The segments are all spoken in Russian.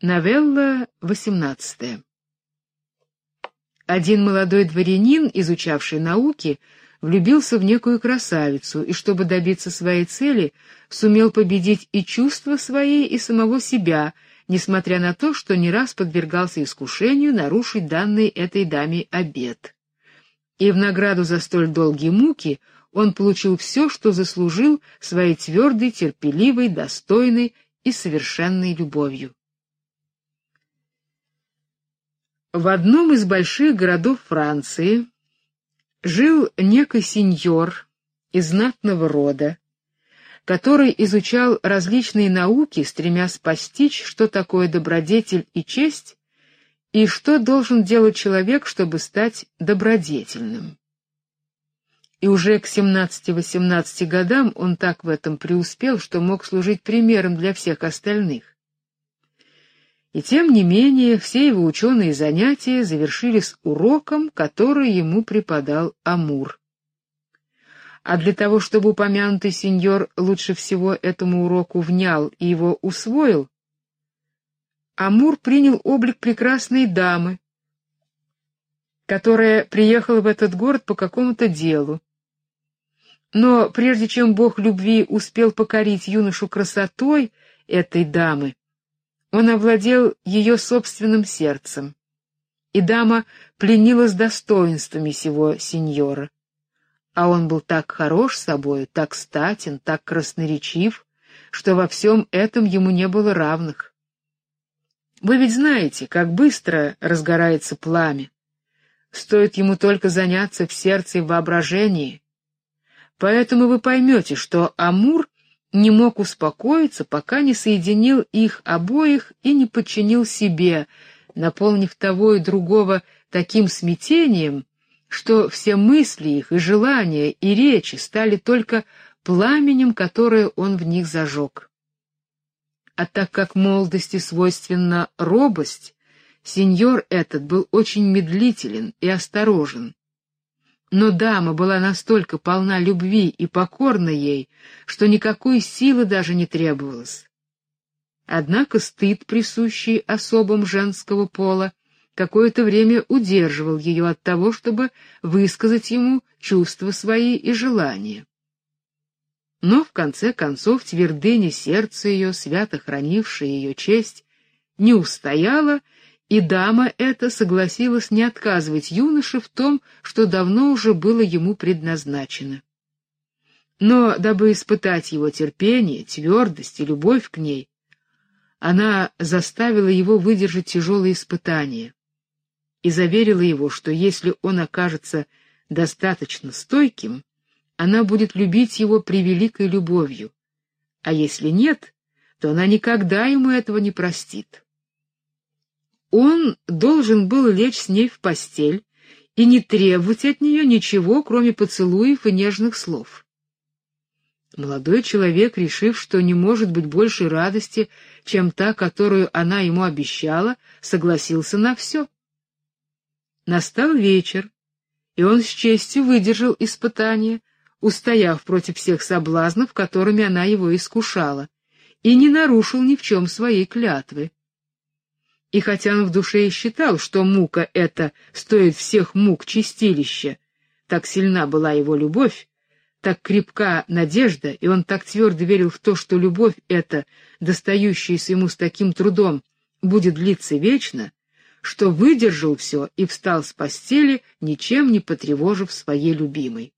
Новелла 18. Один молодой дворянин, изучавший науки, влюбился в некую красавицу, и чтобы добиться своей цели, сумел победить и чувства свои, и самого себя, несмотря на то, что не раз подвергался искушению нарушить данный этой даме обет. И в награду за столь долгие муки он получил все, что заслужил своей твердой, терпеливой, достойной и совершенной любовью. В одном из больших городов Франции жил некий сеньор из знатного рода, который изучал различные науки, стремясь постичь, что такое добродетель и честь, и что должен делать человек, чтобы стать добродетельным. И уже к 17-18 годам он так в этом преуспел, что мог служить примером для всех остальных. И тем не менее все его ученые занятия завершились уроком, который ему преподал Амур. А для того, чтобы упомянутый сеньор лучше всего этому уроку внял и его усвоил, Амур принял облик прекрасной дамы, которая приехала в этот город по какому-то делу. Но прежде чем бог любви успел покорить юношу красотой этой дамы, он овладел ее собственным сердцем, и дама пленилась достоинствами сего сеньора. А он был так хорош собою, так статен, так красноречив, что во всем этом ему не было равных. Вы ведь знаете, как быстро разгорается пламя. Стоит ему только заняться в сердце и в воображении. Поэтому вы поймете, что Амур не мог успокоиться, пока не соединил их обоих и не подчинил себе, наполнив того и другого таким смятением, что все мысли их и желания и речи стали только пламенем, которое он в них зажег. А так как молодости свойственна робость, сеньор этот был очень медлителен и осторожен. Но дама была настолько полна любви и покорна ей, что никакой силы даже не требовалось. Однако стыд, присущий особам женского пола, какое-то время удерживал ее от того, чтобы высказать ему чувства свои и желания. Но в конце концов твердыня сердца ее, свято хранившая ее честь, не устояла, и дама эта согласилась не отказывать юноше в том, что давно уже было ему предназначено. Но дабы испытать его терпение, твердость и любовь к ней, она заставила его выдержать тяжелые испытания и заверила его, что если он окажется достаточно стойким, она будет любить его превеликой любовью, а если нет, то она никогда ему этого не простит. Он должен был лечь с ней в постель и не требовать от нее ничего, кроме поцелуев и нежных слов. Молодой человек, решив, что не может быть большей радости, чем та, которую она ему обещала, согласился на все. Настал вечер, и он с честью выдержал испытание, устояв против всех соблазнов, которыми она его искушала, и не нарушил ни в чем своей клятвы. И хотя он в душе и считал, что мука эта стоит всех мук чистилища, так сильна была его любовь, так крепка надежда, и он так твердо верил в то, что любовь эта, достающаяся ему с таким трудом, будет длиться вечно, что выдержал все и встал с постели, ничем не потревожив своей любимой.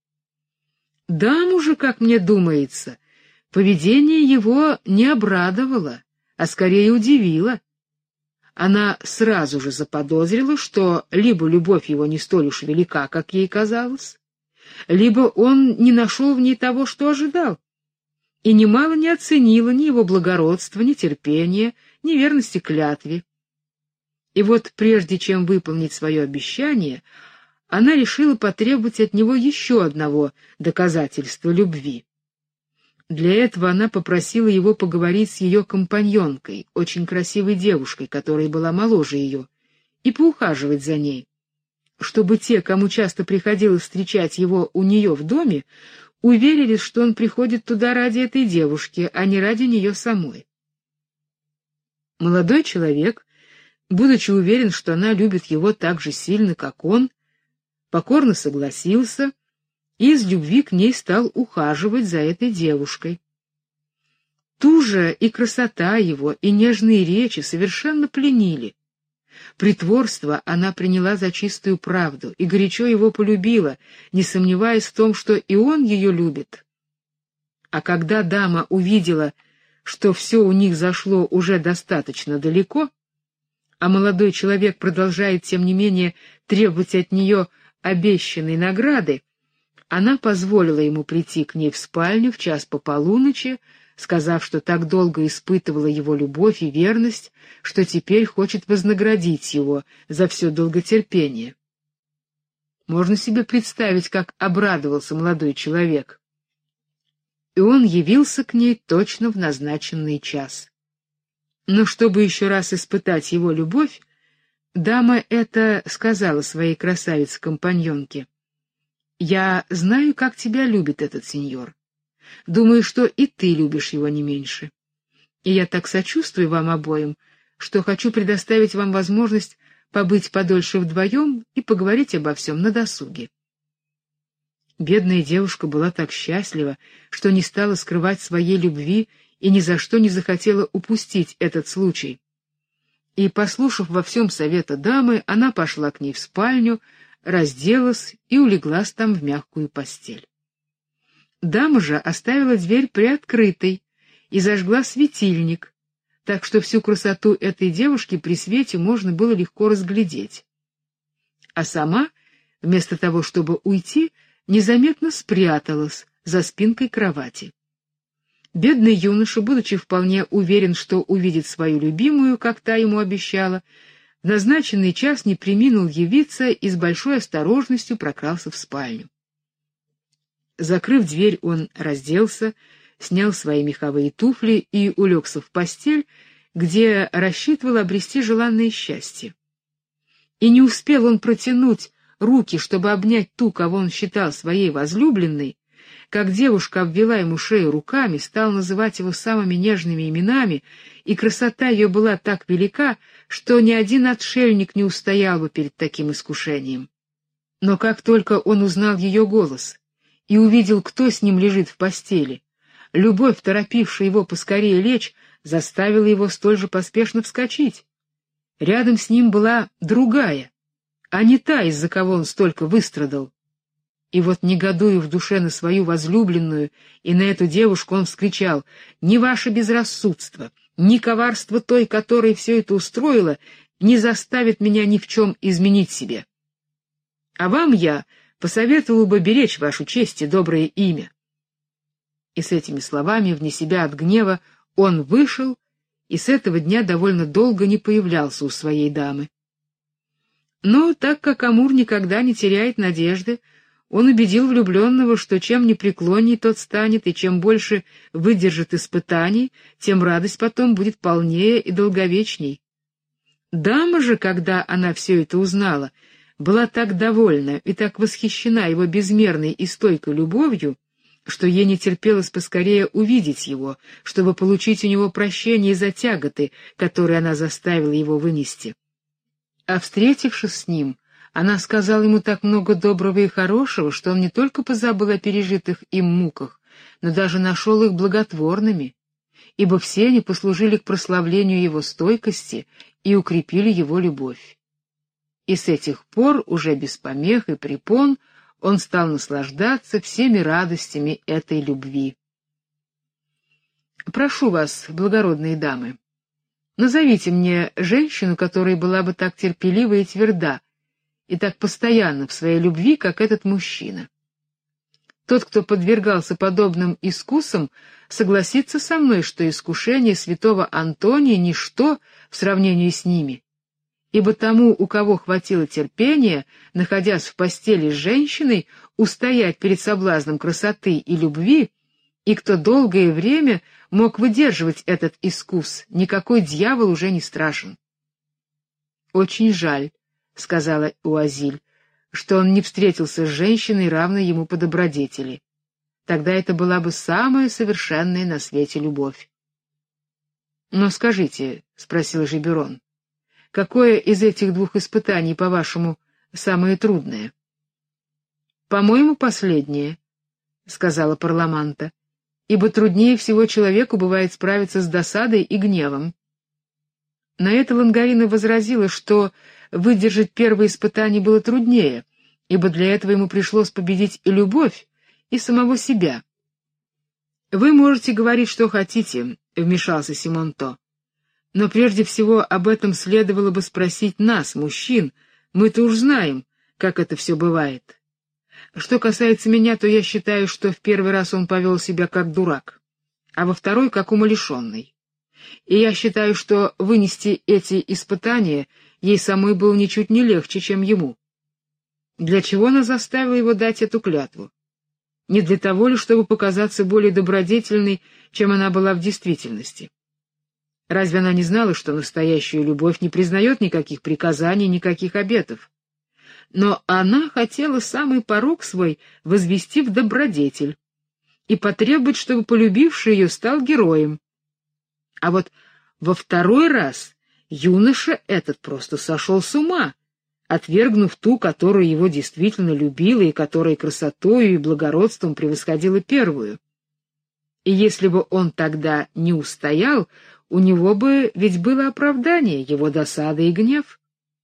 Даму же, как мне думается, поведение его не обрадовало, а скорее удивило. Она сразу же заподозрила, что либо любовь его не столь уж велика, как ей казалось, либо он не нашел в ней того, что ожидал, и немало не оценила ни его благородства, ни терпения, ни верности клятве. И вот прежде чем выполнить свое обещание, она решила потребовать от него еще одного доказательства любви. Для этого она попросила его поговорить с ее компаньонкой, очень красивой девушкой, которая была моложе ее, и поухаживать за ней, чтобы те, кому часто приходилось встречать его у нее в доме, уверились, что он приходит туда ради этой девушки, а не ради нее самой. Молодой человек, будучи уверен, что она любит его так же сильно, как он, покорно согласился и из любви к ней стал ухаживать за этой девушкой. Тужа и красота его, и нежные речи совершенно пленили. Притворство она приняла за чистую правду и горячо его полюбила, не сомневаясь в том, что и он ее любит. А когда дама увидела, что все у них зашло уже достаточно далеко, а молодой человек продолжает, тем не менее, требовать от нее обещанной награды, она позволила ему прийти к ней в спальню в час по полуночи, сказав, что так долго испытывала его любовь и верность, что теперь хочет вознаградить его за все долготерпение. Можно себе представить, как обрадовался молодой человек. И он явился к ней точно в назначенный час. Но чтобы еще раз испытать его любовь, дама эта сказала своей красавице-компаньонке: «Я знаю, как тебя любит этот сеньор. Думаю, что и ты любишь его не меньше. И я так сочувствую вам обоим, что хочу предоставить вам возможность побыть подольше вдвоем и поговорить обо всем на досуге». Бедная девушка была так счастлива, что не стала скрывать своей любви и ни за что не захотела упустить этот случай. И, послушав во всем совета дамы, она пошла к ней в спальню, разделась и улеглась там в мягкую постель. Дама же оставила дверь приоткрытой и зажгла светильник, так что всю красоту этой девушки при свете можно было легко разглядеть. А сама, вместо того, чтобы уйти, незаметно спряталась за спинкой кровати. Бедный юноша, будучи вполне уверен, что увидит свою любимую, как та ему обещала, в назначенный час не преминул явиться и с большой осторожностью прокрался в спальню. Закрыв дверь, он разделся, снял свои меховые туфли и улегся в постель, где рассчитывал обрести желанное счастье. И не успел он протянуть руки, чтобы обнять ту, кого он считал своей возлюбленной, как девушка обвела ему шею руками, стала называть его самыми нежными именами, и красота ее была так велика, что ни один отшельник не устоял бы перед таким искушением. Но как только он узнал ее голос и увидел, кто с ним лежит в постели, любовь, торопившая его поскорее лечь, заставила его столь же поспешно вскочить. Рядом с ним была другая, а не та, из-за кого он столько выстрадал. И вот, негодуя в душе на свою возлюбленную и на эту девушку, он вскричал: «Ни ваше безрассудство, ни коварство той, которая все это устроила, не заставит меня ни в чем изменить себе. А вам я посоветовал бы беречь вашу честь и доброе имя». И с этими словами, вне себя от гнева, он вышел и с этого дня довольно долго не появлялся у своей дамы. Но так как Амур никогда не теряет надежды, он убедил влюбленного, что чем непреклонней тот станет и чем больше выдержит испытаний, тем радость потом будет полнее и долговечней. Дама же, когда она все это узнала, была так довольна и так восхищена его безмерной и стойкой любовью, что ей не терпелось поскорее увидеть его, чтобы получить у него прощение за тяготы, которые она заставила его вынести. А встретившись с ним, она сказала ему так много доброго и хорошего, что он не только позабыл о пережитых им муках, но даже нашел их благотворными, ибо все они послужили к прославлению его стойкости и укрепили его любовь. И с этих пор, уже без помех и препон, он стал наслаждаться всеми радостями этой любви. Прошу вас, благородные дамы, назовите мне женщину, которая была бы так терпелива и тверда, и так постоянно в своей любви, как этот мужчина. Тот, кто подвергался подобным искусам, согласится со мной, что искушение святого Антония — ничто в сравнении с ними, ибо тому, у кого хватило терпения, находясь в постели с женщиной, устоять перед соблазном красоты и любви, и кто долгое время мог выдерживать этот искус, никакой дьявол уже не страшен. «Очень жаль», — сказала Уазиль, — «что он не встретился с женщиной, равной ему по добродетели. Тогда это была бы самая совершенная на свете любовь». Но скажите, — спросил Жиберон, — какое из этих двух испытаний, по-вашему, самое трудное? — По-моему, последнее, — сказала Парламанта, — ибо труднее всего человеку бывает справиться с досадой и гневом. На это Лангарина возразила, что выдержать первое испытание было труднее, ибо для этого ему пришлось победить и любовь, и самого себя. «Вы можете говорить, что хотите», — вмешался Симонто. «Но прежде всего об этом следовало бы спросить нас, мужчин. Мы-то уж знаем, как это все бывает. Что касается меня, то я считаю, что в первый раз он повел себя как дурак, а во второй — как умалишенный. И я считаю, что вынести эти испытания ей самой было ничуть не легче, чем ему. Для чего она заставила его дать эту клятву? Не для того ли, чтобы показаться более добродетельной, чем она была в действительности? Разве она не знала, что настоящая любовь не признает никаких приказаний, никаких обетов? Но она хотела самый порок свой возвести в добродетель и потребовать, чтобы полюбивший ее стал героем. А вот во второй раз юноша этот просто сошел с ума, отвергнув ту, которая его действительно любила и которая красотою и благородством превосходила первую. И если бы он тогда не устоял, у него бы ведь было оправдание, его досада и гнев.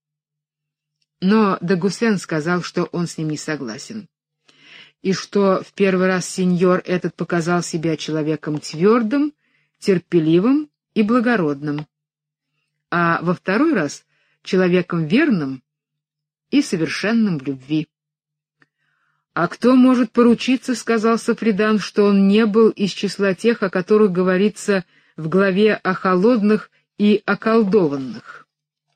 Но Дагусен сказал, что он с ним не согласен, и что в первый раз сеньор этот показал себя человеком твердым, терпеливым и благородным, а во второй раз — человеком верным и совершенным в любви. «А кто может поручиться, — сказал Сафридан, — что он не был из числа тех, о которых говорится в главе о холодных и околдованных?»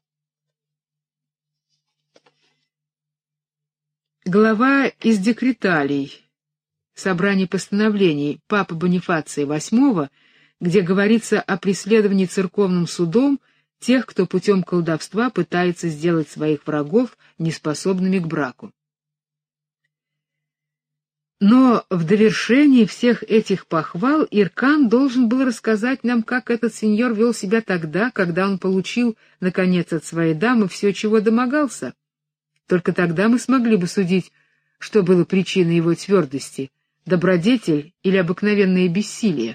Глава из декреталей, собрание постановлений Папы Бонифация VIII, где говорится о преследовании церковным судом тех, кто путем колдовства пытается сделать своих врагов неспособными к браку. Но в довершении всех этих похвал Иркан должен был рассказать нам, как этот сеньор вел себя тогда, когда он получил, наконец, от своей дамы все, чего домогался. Только тогда мы смогли бы судить, что было причиной его твердости — добродетель или обыкновенное бессилие.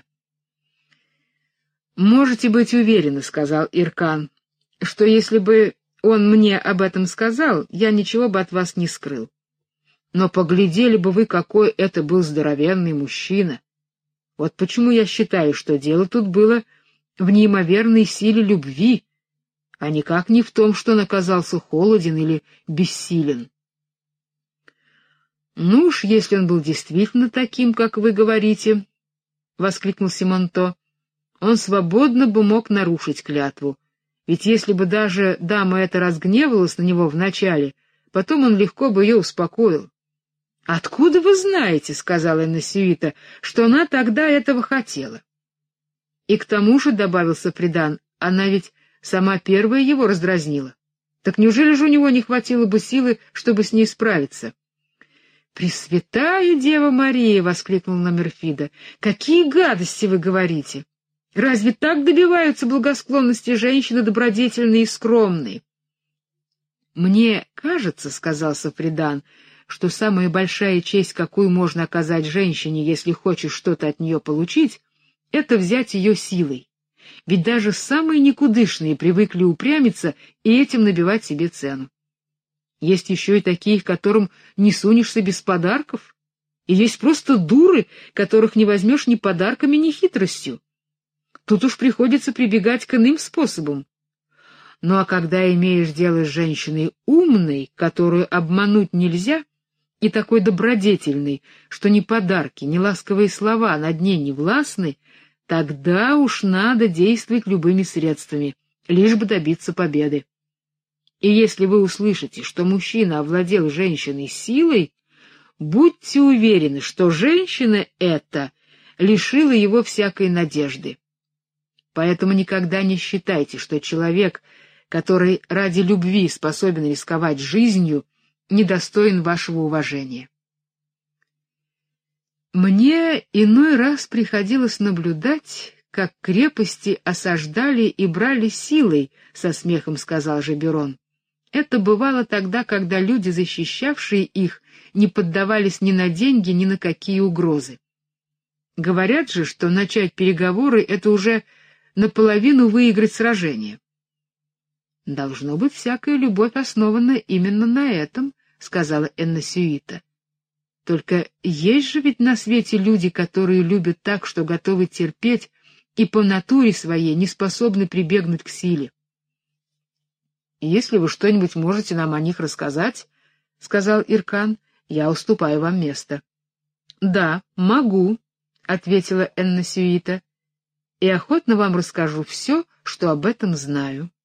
«Можете быть уверены, — сказал Иркан, — что если бы он мне об этом сказал, я ничего бы от вас не скрыл. Но поглядели бы вы, какой это был здоровенный мужчина. Вот почему я считаю, что дело тут было в неимоверной силе любви, а никак не в том, что он оказался холоден или бессилен». «Ну уж, если он был действительно таким, как вы говорите, — воскликнул Симонто, — он свободно бы мог нарушить клятву, ведь если бы даже дама эта разгневалась на него вначале, потом он легко бы ее успокоил». «Откуда вы знаете, — сказала Эннесюита, — что она тогда этого хотела?» «И к тому же, — добавил Сафридан, — она ведь сама первая его раздразнила. Так неужели же у него не хватило бы силы, чтобы с ней справиться?» «Пресвятая Дева Мария! — воскликнул Номерфида. — Какие гадости вы говорите! Разве так добиваются благосклонности женщины добродетельные и скромные?» «Мне кажется, — сказал Сафридан, — что самая большая честь, какую можно оказать женщине, если хочешь что-то от нее получить, — это взять ее силой. Ведь даже самые никудышные привыкли упрямиться и этим набивать себе цену. Есть еще и такие, которым не сунешься без подарков, и есть просто дуры, которых не возьмешь ни подарками, ни хитростью. Тут уж приходится прибегать к иным способам. Ну а когда имеешь дело с женщиной умной, которую обмануть нельзя, и такой добродетельной, что ни подарки, ни ласковые слова над ней не властны, тогда уж надо действовать любыми средствами, лишь бы добиться победы. И если вы услышите, что мужчина овладел женщиной силой, будьте уверены, что женщина эта лишила его всякой надежды. Поэтому никогда не считайте, что человек, который ради любви способен рисковать жизнью, недостоин вашего уважения. Мне иной раз приходилось наблюдать, как крепости осаждали и брали силой, со смехом сказал Жеберон. Это бывало тогда, когда люди, защищавшие их, не поддавались ни на деньги, ни на какие угрозы. Говорят же, что начать переговоры — это уже наполовину выиграть сражение. Должно быть, всякая любовь основана именно на этом, сказала Энносюита. Только есть же ведь на свете люди, которые любят так, что готовы терпеть и по натуре своей не способны прибегнуть к силе. Если вы что-нибудь можете нам о них рассказать, сказал Иркан, я уступаю вам место. Да, могу, ответила Энносюита, и охотно вам расскажу все, что об этом знаю.